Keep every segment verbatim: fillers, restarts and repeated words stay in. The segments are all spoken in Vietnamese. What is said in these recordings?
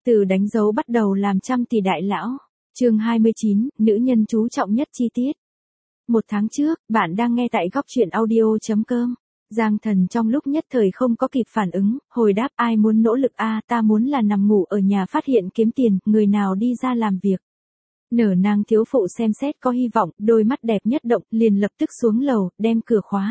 Từ đánh dấu bắt đầu làm trăm tỷ đại lão. Chương hai mươi chín, nữ nhân chú trọng nhất chi tiết. Một tháng trước, bạn đang nghe tại góc truyện audio chấm com. Giang Thần trong lúc nhất thời không có kịp phản ứng, hồi đáp ai muốn nỗ lực a, ta muốn là nằm ngủ ở nhà phát hiện kiếm tiền, người nào đi ra làm việc. Nở nang thiếu phụ xem xét có hy vọng, đôi mắt đẹp nhất động, liền lập tức xuống lầu, đem cửa khóa.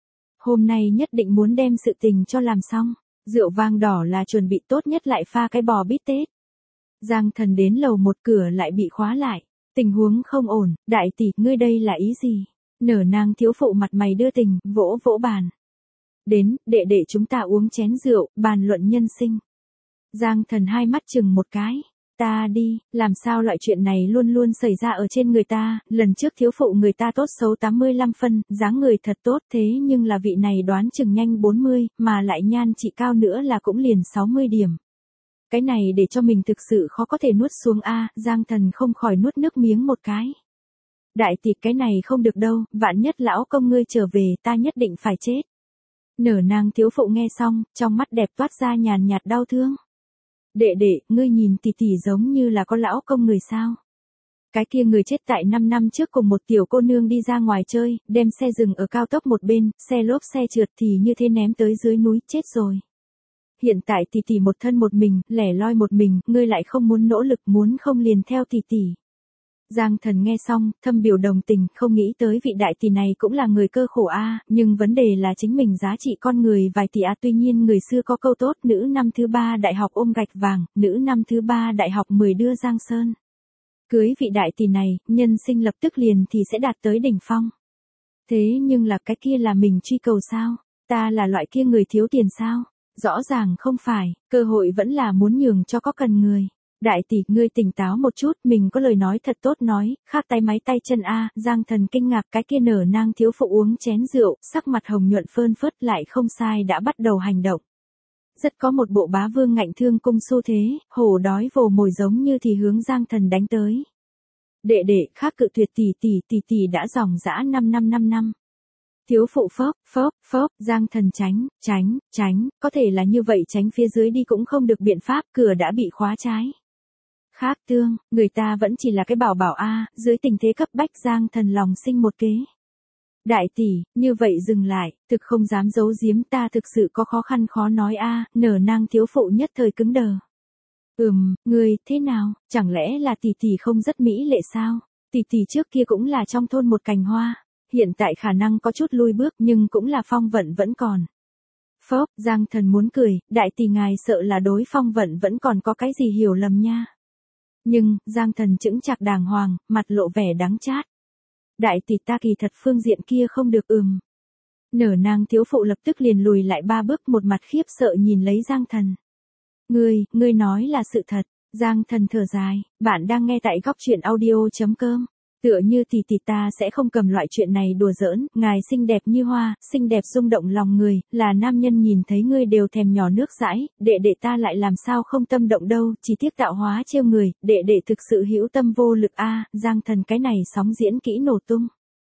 Hôm nay nhất định muốn đem sự tình cho làm xong, rượu vang đỏ là chuẩn bị tốt nhất lại pha cái bò bít tết. Giang Thần đến lầu một cửa lại bị khóa lại, tình huống không ổn, đại tỷ, ngươi đây là ý gì? Nở nang thiếu phụ mặt mày đưa tình, vỗ vỗ bàn. Đến, đệ đệ chúng ta uống chén rượu, bàn luận nhân sinh. Giang Thần hai mắt chừng một cái. Ta đi, làm sao loại chuyện này luôn luôn xảy ra ở trên người ta, lần trước thiếu phụ người ta tốt xấu tám mươi lăm phân, dáng người thật tốt thế nhưng là vị này đoán chừng nhanh bốn mươi, mà lại nhan trị cao nữa là cũng liền sáu mươi điểm. Cái này để cho mình thực sự khó có thể nuốt xuống a, Giang Thần không khỏi nuốt nước miếng một cái. Đại tỷ, cái này không được đâu, vạn nhất lão công ngươi trở về ta nhất định phải chết. Nở nang thiếu phụ nghe xong, trong mắt đẹp toát ra nhàn nhạt đau thương. Đệ đệ, ngươi nhìn tỷ tỷ giống như là có lão công người sao? Cái kia người chết tại năm năm trước cùng một tiểu cô nương đi ra ngoài chơi, đem xe dừng ở cao tốc một bên, xe lốp xe trượt thì như thế ném tới dưới núi, chết rồi. Hiện tại tỷ tỷ một thân một mình, lẻ loi một mình, ngươi lại không muốn nỗ lực, muốn không liền theo tỷ tỷ. Giang Thần nghe xong, thâm biểu đồng tình, không nghĩ tới vị đại tỷ này cũng là người cơ khổ a, nhưng vấn đề là chính mình giá trị con người vài tỷ a, tuy nhiên người xưa có câu tốt, nữ năm thứ ba đại học ôm gạch vàng, nữ năm thứ ba đại học mười đưa giang sơn. Cưới vị đại tỷ này, nhân sinh lập tức liền thì sẽ đạt tới đỉnh phong. Thế nhưng là cái kia là mình truy cầu sao? Ta là loại kia người thiếu tiền sao? Rõ ràng không phải, cơ hội vẫn là muốn nhường cho có cần người. Đại tỷ, ngươi tỉnh táo một chút, mình có lời nói thật tốt nói, khác tay máy tay chân a, Giang Thần kinh ngạc, cái kia nở nang thiếu phụ uống chén rượu, sắc mặt hồng nhuận phơn phớt, lại không sai đã bắt đầu hành động. Rất có một bộ bá vương ngạnh thương cung xu thế, hổ đói vồ mồi giống như thì hướng Giang Thần đánh tới. Đệ đệ, khác cự tuyệt tỷ tỷ, tỷ tỷ đã dòng dã năm năm năm năm. Thiếu phụ phớp, phớp, phớp, Giang Thần tránh, tránh, tránh, có thể là như vậy tránh phía dưới đi cũng không được biện pháp, cửa đã bị khóa trái. Khác tương, người ta vẫn chỉ là cái bảo bảo a, dưới tình thế cấp bách Giang Thần lòng sinh một kế. Đại tỷ, như vậy dừng lại, thực không dám giấu giếm, ta thực sự có khó khăn khó nói a, nở nang thiếu phụ nhất thời cứng đờ. Ừm, ngươi, thế nào, chẳng lẽ là tỷ tỷ không rất mỹ lệ sao? Tỷ tỷ trước kia cũng là trong thôn một cành hoa, hiện tại khả năng có chút lui bước nhưng cũng là phong vận vẫn còn. Phớp, Giang Thần muốn cười, đại tỷ ngài sợ là đối phong vận vẫn còn có cái gì hiểu lầm nha. Nhưng, Giang Thần chững chạc đàng hoàng, mặt lộ vẻ đắng chát. Đại tỷ, ta kỳ thật phương diện kia không được ừm. Nở nang thiếu phụ lập tức liền lùi lại ba bước, một mặt khiếp sợ nhìn lấy Giang Thần. Ngươi, ngươi nói là sự thật. Giang Thần thở dài, bạn đang nghe tại góc truyện audio chấm com. Tựa như tỷ tỷ ta sẽ không cầm loại chuyện này đùa giỡn, ngài xinh đẹp như hoa, xinh đẹp rung động lòng người, là nam nhân nhìn thấy ngươi đều thèm nhỏ nước dãi, đệ đệ ta lại làm sao không tâm động đâu, chỉ tiếc tạo hóa trêu người, đệ đệ thực sự hữu tâm vô lực a, Giang Thần cái này sóng diễn kỹ nổ tung.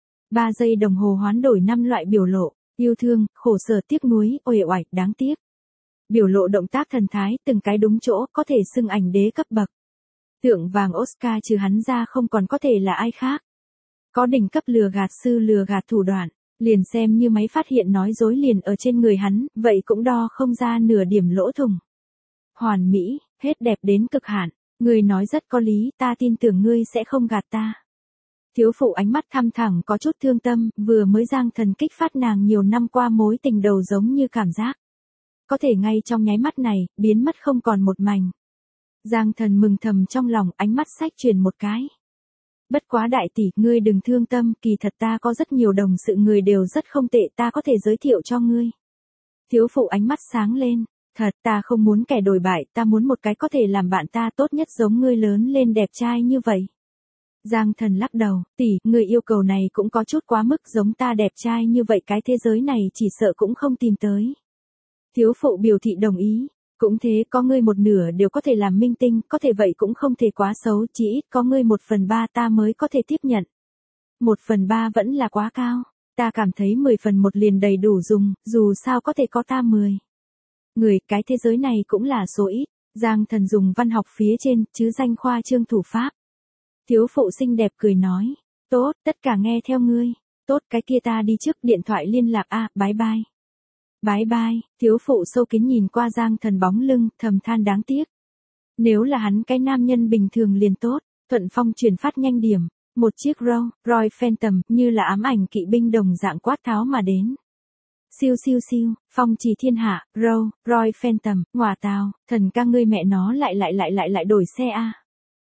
Ba giây đồng hồ hoán đổi năm loại biểu lộ, yêu thương, khổ sở, tiếc nuối, uể oải, đáng tiếc. Biểu lộ động tác thần thái, từng cái đúng chỗ, có thể xưng ảnh đế cấp bậc. Tượng vàng Oscar trừ hắn ra không còn có thể là ai khác. Có đỉnh cấp lừa gạt sư lừa gạt thủ đoạn, liền xem như máy phát hiện nói dối liền ở trên người hắn, vậy cũng đo không ra nửa điểm lỗ thủng. Hoàn mỹ, hết đẹp đến cực hạn, ngươi nói rất có lý, ta tin tưởng ngươi sẽ không gạt ta. Thiếu phụ ánh mắt thăm thẳng có chút thương tâm, vừa mới Giang Thần kích phát nàng nhiều năm qua mối tình đầu giống như cảm giác. Có thể ngay trong nháy mắt này, biến mất không còn một mảnh. Giang Thần mừng thầm trong lòng, ánh mắt sách chuyển một cái. Bất quá đại tỷ, ngươi đừng thương tâm, kỳ thật ta có rất nhiều đồng sự người đều rất không tệ, ta có thể giới thiệu cho ngươi. Thiếu phụ ánh mắt sáng lên, thật, ta không muốn kẻ đồi bại, ta muốn một cái có thể làm bạn ta tốt nhất giống ngươi lớn lên đẹp trai như vậy. Giang Thần lắc đầu, tỷ, ngươi yêu cầu này cũng có chút quá mức, giống ta đẹp trai như vậy cái thế giới này chỉ sợ cũng không tìm tới. Thiếu phụ biểu thị đồng ý. Cũng thế, có ngươi một nửa đều có thể làm minh tinh, có thể vậy cũng không thể quá xấu, chỉ ít có ngươi một phần ba ta mới có thể tiếp nhận. Một phần ba vẫn là quá cao, ta cảm thấy mười phần một liền đầy đủ dùng, dù sao có thể có ta mười. Người, cái thế giới này cũng là số ít. Giang Thần dùng văn học phía trên, chứ danh khoa trương thủ pháp. Thiếu phụ xinh đẹp cười nói, tốt, tất cả nghe theo ngươi. Tốt, cái kia ta đi trước, điện thoại liên lạc a, à, bye bye. Bye bye, thiếu phụ sâu kín nhìn qua Giang Thần bóng lưng, thầm than đáng tiếc. Nếu là hắn cái nam nhân bình thường liền tốt. Thuận Phong chuyển phát nhanh điểm, một chiếc Rolls Royce Phantom như là ám ảnh kỵ binh đồng dạng quát tháo mà đến. Siêu siêu siêu, phong trì thiên hạ, Rolls Royce Phantom, ngỏa tào, thần ca ngươi mẹ nó lại lại lại lại lại đổi xe a. À.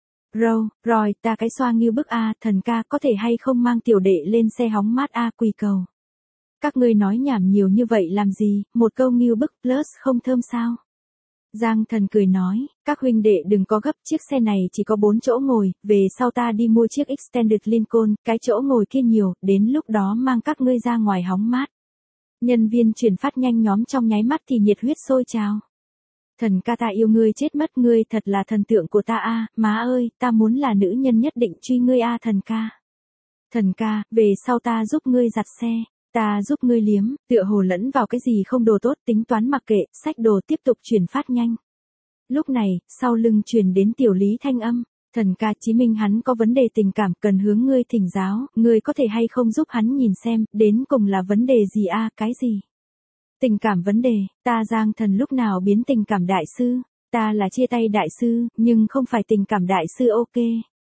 Rolls Royce ta cái xoa nghiêu bức a, à, thần ca có thể hay không mang tiểu đệ lên xe hóng mát a, à, quỳ cầu. Các ngươi nói nhảm nhiều như vậy làm gì, một câu nghiêu bức plus không thơm sao? Giang Thần cười nói, các huynh đệ đừng có gấp, chiếc xe này chỉ có bốn chỗ ngồi, về sau ta đi mua chiếc Extended Lincoln, cái chỗ ngồi kia nhiều, đến lúc đó mang các ngươi ra ngoài hóng mát. Nhân viên chuyển phát nhanh nhóm trong nháy mắt thì nhiệt huyết sôi trào. Thần ca ta yêu ngươi chết mất, ngươi thật là thần tượng của ta a, à, má ơi, ta muốn là nữ nhân nhất định truy ngươi a à, thần ca. Thần ca, về sau ta giúp ngươi giặt xe. Ta giúp ngươi liếm, tựa hồ lẫn vào cái gì không đồ tốt, tính toán mặc kệ, xách đồ tiếp tục chuyển phát nhanh. Lúc này, sau lưng truyền đến tiểu lý thanh âm, thần ca Chí Minh hắn có vấn đề tình cảm cần hướng ngươi thỉnh giáo, ngươi có thể hay không giúp hắn nhìn xem, đến cùng là vấn đề gì a, à, cái gì? Tình cảm vấn đề, ta Giang Thần lúc nào biến tình cảm đại sư, ta là chia tay đại sư, nhưng không phải tình cảm đại sư ok.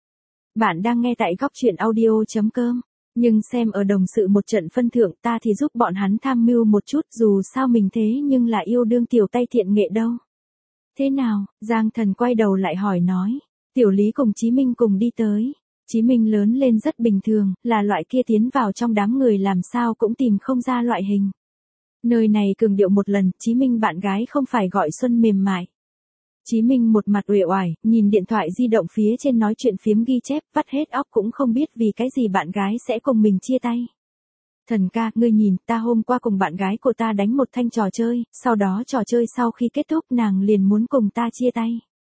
Bạn đang nghe tại góc truyện audio chấm com. Nhưng xem ở đồng sự một trận phân thượng ta thì giúp bọn hắn tham mưu một chút, dù sao mình thế nhưng là yêu đương tiểu tay thiện nghệ đâu. Thế nào, Giang Thần quay đầu lại hỏi nói, tiểu lý cùng Chí Minh cùng đi tới. Chí Minh lớn lên rất bình thường, là loại kia tiến vào trong đám người làm sao cũng tìm không ra loại hình. Nơi này cường điệu một lần, Chí Minh bạn gái không phải gọi Xuân mềm mại. Chí Minh một mặt uể oải, nhìn điện thoại di động phía trên nói chuyện phiếm ghi chép, vắt hết óc cũng không biết vì cái gì bạn gái sẽ cùng mình chia tay. Thần ca, ngươi nhìn, ta hôm qua cùng bạn gái của ta đánh một thanh trò chơi, sau đó trò chơi sau khi kết thúc nàng liền muốn cùng ta chia tay.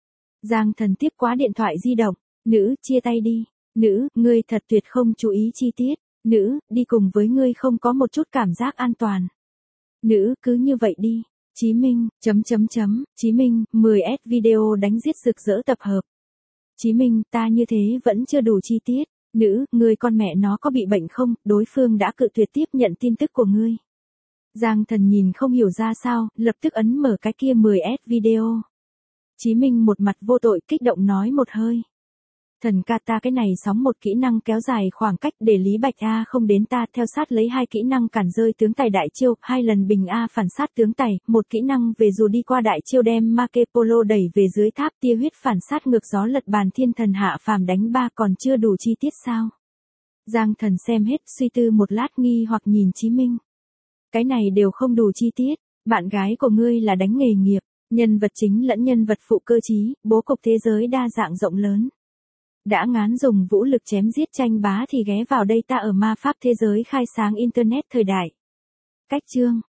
Giang Thần tiếp quá điện thoại di động, nữ, chia tay đi, nữ, ngươi thật tuyệt không chú ý chi tiết, nữ, đi cùng với ngươi không có một chút cảm giác an toàn. Nữ, cứ như vậy đi. Chí Minh, chấm chấm chấm, Chí Minh, mười S video đánh giết rực rỡ tập hợp. Chí Minh, ta như thế vẫn chưa đủ chi tiết. Nữ, ngươi con mẹ nó có bị bệnh không, đối phương đã cự tuyệt tiếp nhận tin tức của ngươi. Giang Thần nhìn không hiểu ra sao, lập tức ấn mở cái kia mười S video. Chí Minh một mặt vô tội kích động nói một hơi. Thần ca ta cái này sóng một kỹ năng kéo dài khoảng cách để Lý Bạch A không đến ta theo sát lấy hai kỹ năng cản rơi tướng tài đại chiêu, hai lần bình A phản sát tướng tài, một kỹ năng về dù đi qua đại chiêu đem Marke Polo đẩy về dưới tháp tia huyết phản sát ngược gió lật bàn thiên thần hạ phàm đánh ba còn chưa đủ chi tiết sao. Giang Thần xem hết suy tư một lát nghi hoặc nhìn Chí Minh. Cái này đều không đủ chi tiết, bạn gái của ngươi là đánh nghề nghiệp, nhân vật chính lẫn nhân vật phụ cơ trí, bố cục thế giới đa dạng rộng lớn. Đã ngán dùng vũ lực chém giết tranh bá thì ghé vào đây ta ở ma pháp thế giới khai sáng internet thời đại. Cách chương